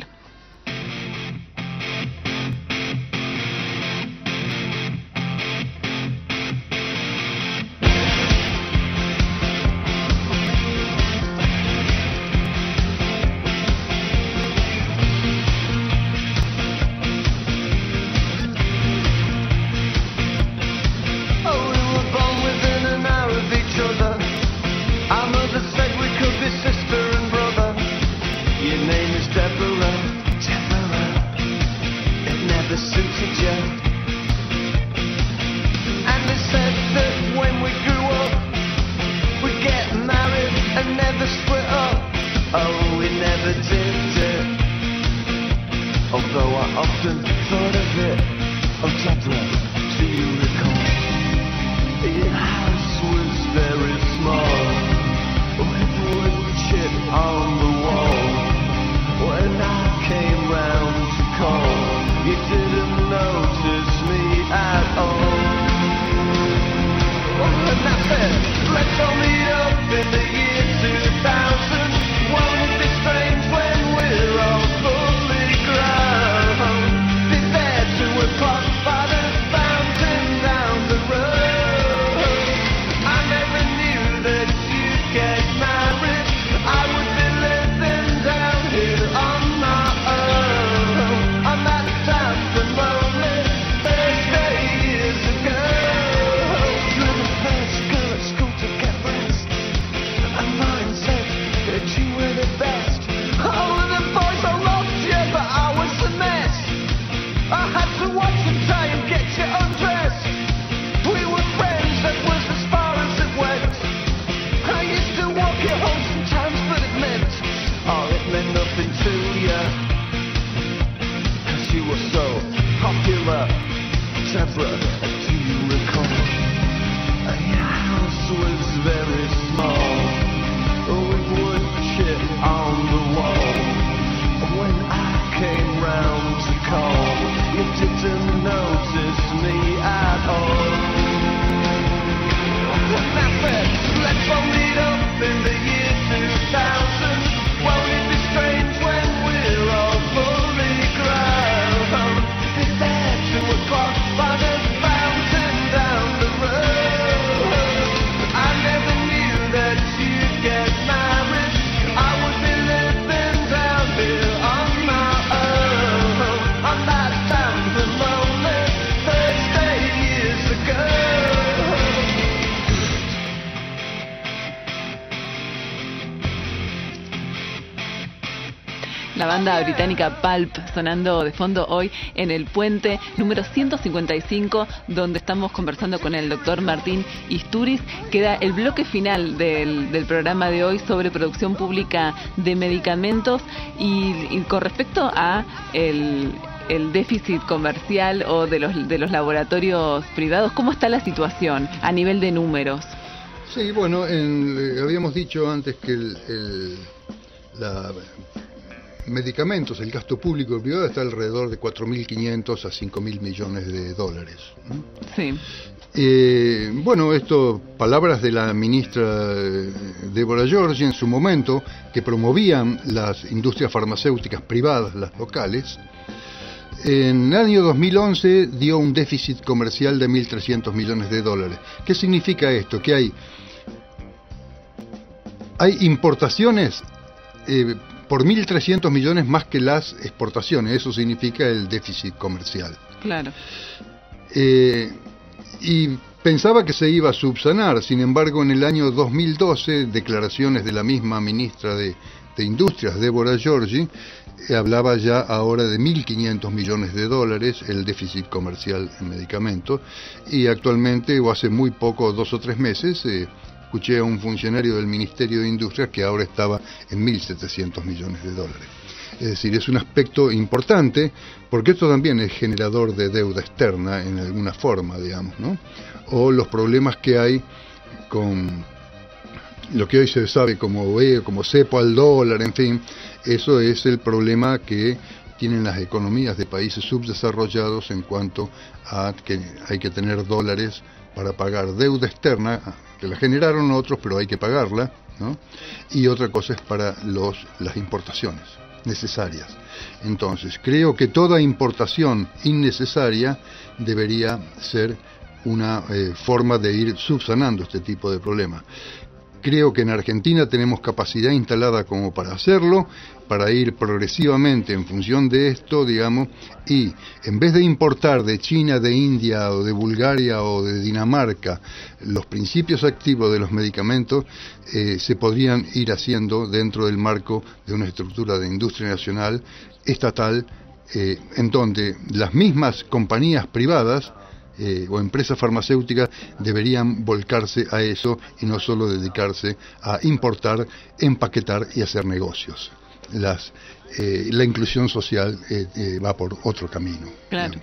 La banda británica Pulp sonando de fondo hoy en el puente número ciento cincuenta y cinco, donde estamos conversando con el doctor Martín Istúriz. Queda el bloque final del, del programa de hoy sobre producción pública de medicamentos y, y con respecto a el... el déficit comercial o de los de los laboratorios privados, ¿cómo está la situación a nivel de números? Sí, bueno, en, eh, habíamos dicho antes que el, el la, medicamentos, el gasto público y privado está alrededor de cuatro mil quinientos a cinco mil millones de dólares, ¿no? Sí. Eh, bueno, esto, palabras de la ministra Deborah George en su momento, que promovían las industrias farmacéuticas privadas, las locales. En el año dos mil once dio un déficit comercial de mil trescientos millones de dólares. ¿Qué significa esto? Que hay, hay importaciones eh, por mil trescientos millones más que las exportaciones. Eso significa el déficit comercial. Claro. Eh, y pensaba que se iba a subsanar. Sin embargo, en el año dos mil doce, declaraciones de la misma ministra de, de Industrias, Deborah George, hablaba ya ahora de mil quinientos millones de dólares el déficit comercial en medicamentos, y actualmente, o hace muy poco, dos o tres meses, eh, escuché a un funcionario del Ministerio de Industrias que ahora estaba en mil setecientos millones de dólares. Es decir, es un aspecto importante, porque esto también es generador de deuda externa en alguna forma, digamos, ¿no? O los problemas que hay con lo que hoy se sabe como, eh, como cepo al dólar, en fin. Eso es el problema que tienen las economías de países subdesarrollados en cuanto a que hay que tener dólares para pagar deuda externa, que la generaron otros, pero hay que pagarla, ¿no? Y otra cosa es para los, las importaciones necesarias. Entonces, creo que toda importación innecesaria debería ser una eh, forma de ir subsanando este tipo de problemas. Creo que en Argentina tenemos capacidad instalada como para hacerlo, para ir progresivamente en función de esto, digamos, y en vez de importar de China, de India o de Bulgaria o de Dinamarca los principios activos de los medicamentos, eh, se podrían ir haciendo dentro del marco de una estructura de industria nacional, estatal, eh, en donde las mismas compañías privadas Eh, o empresas farmacéuticas deberían volcarse a eso y no solo dedicarse a importar, empaquetar y hacer negocios. Las, eh, la inclusión social eh, eh, va por otro camino. Claro.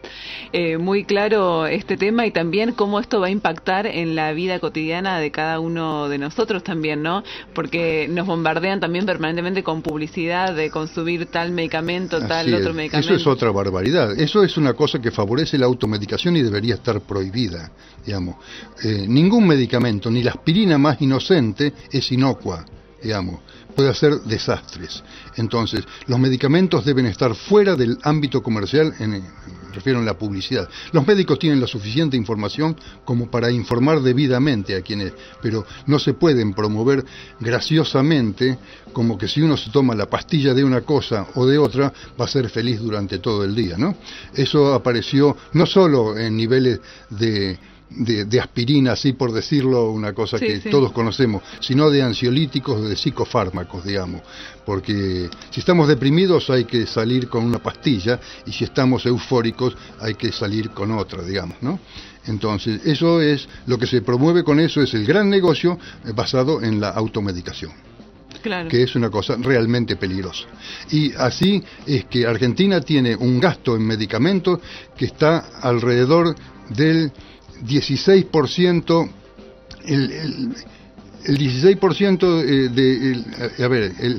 Eh, muy claro este tema, y también cómo esto va a impactar en la vida cotidiana de cada uno de nosotros también, ¿no? Porque nos bombardean también permanentemente con publicidad de consumir tal medicamento, tal Así otro es. medicamento. Eso es otra barbaridad. Eso es una cosa que favorece la automedicación y debería estar prohibida, digamos. Eh, ningún medicamento, ni la aspirina más inocente, es inocua, digamos. Puede hacer desastres. Entonces, los medicamentos deben estar fuera del ámbito comercial, en, me refiero a la publicidad. Los médicos tienen la suficiente información como para informar debidamente a quienes, pero no se pueden promover graciosamente como que si uno se toma la pastilla de una cosa o de otra va a ser feliz durante todo el día, ¿no? Eso apareció no solo en niveles de De, de aspirina, así por decirlo, una cosa sí, que sí. todos conocemos, sino de ansiolíticos, de psicofármacos, digamos, porque si estamos deprimidos hay que salir con una pastilla, y si estamos eufóricos hay que salir con otra, digamos, ¿no? Entonces, eso es, lo que se promueve con eso es el gran negocio basado en la automedicación. Claro. Que es una cosa realmente peligrosa. Y así es que Argentina tiene un gasto en medicamentos que está alrededor del dieciséis por ciento, el, el, el dieciséis por ciento de, de el, a ver, el,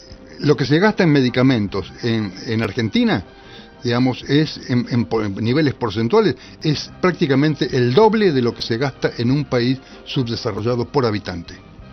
lo que se gasta en medicamentos en, en Argentina, digamos, es en, en, en niveles porcentuales, es prácticamente el doble de lo que se gasta en un país subdesarrollado por habitante.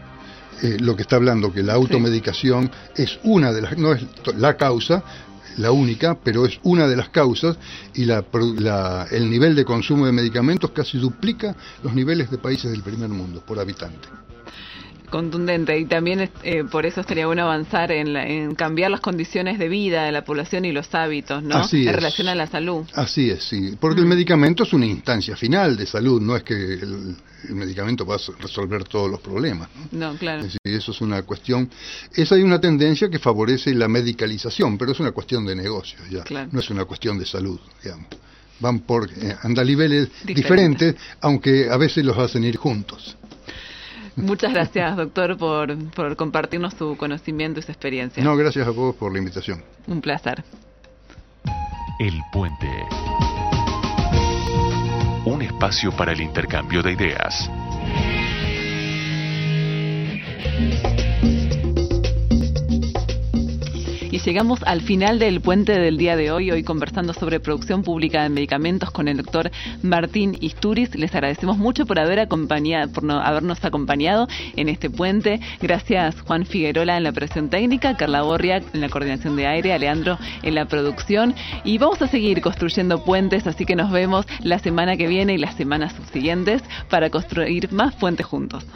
Eh, lo que está hablando que la automedicación sí. es una de las, no es la causa, la única, pero es una de las causas, y la, la, el nivel de consumo de medicamentos casi duplica los niveles de países del primer mundo por habitante. Contundente, y también eh, por eso estaría bueno avanzar en, la, en cambiar las condiciones de vida de la población y los hábitos, ¿no? Así en es. relación a la salud. Así es, sí, porque mm. el medicamento es una instancia final de salud, no es que el, el medicamento va a resolver todos los problemas, ¿no? No, claro. Es decir, eso es una cuestión, esa hay una tendencia que favorece la medicalización, pero es una cuestión de negocios ya, claro. No es una cuestión de salud, digamos. Van por eh, andaliveles diferentes. diferentes, aunque a veces los hacen ir juntos. Muchas gracias, doctor, por, por compartirnos su conocimiento y su experiencia. No, gracias a vos por la invitación. Un placer. El Puente. Un espacio para el intercambio de ideas. Y llegamos al final del puente del día de hoy, hoy conversando sobre producción pública de medicamentos con el doctor Martín Istúriz. Les agradecemos mucho por haber acompañado, por no, habernos acompañado en este puente. Gracias Juan Figuerola en la operación técnica, Carla Borria en la coordinación de aire, Alejandro en la producción. Y vamos a seguir construyendo puentes, así que nos vemos la semana que viene y las semanas subsiguientes para construir más puentes juntos.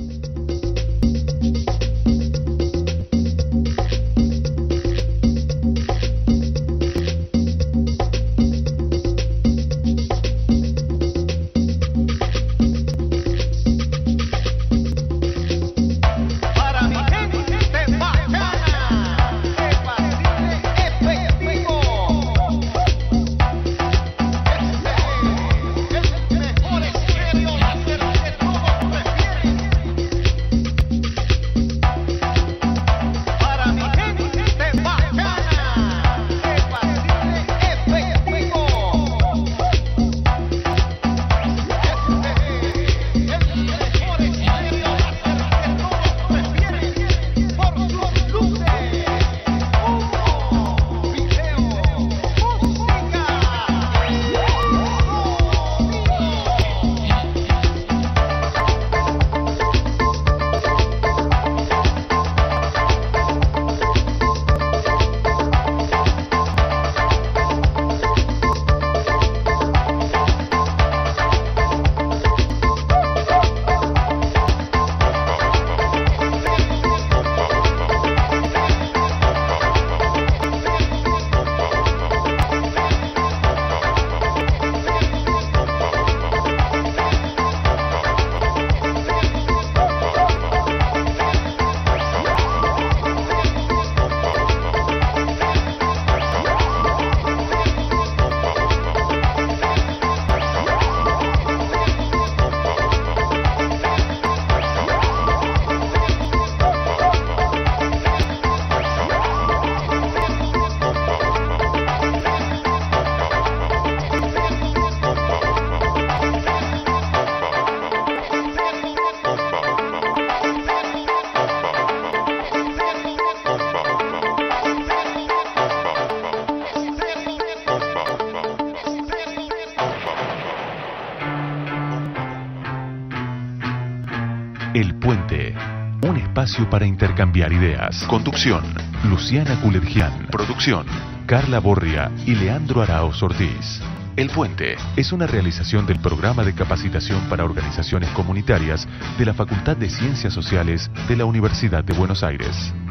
El Puente. Un espacio para intercambiar ideas. Conducción: Luciana Culergian. Producción: Carla Borria y Leandro Araoz Ortiz. El Puente es una realización del Programa de Capacitación para Organizaciones Comunitarias de la Facultad de Ciencias Sociales de la Universidad de Buenos Aires.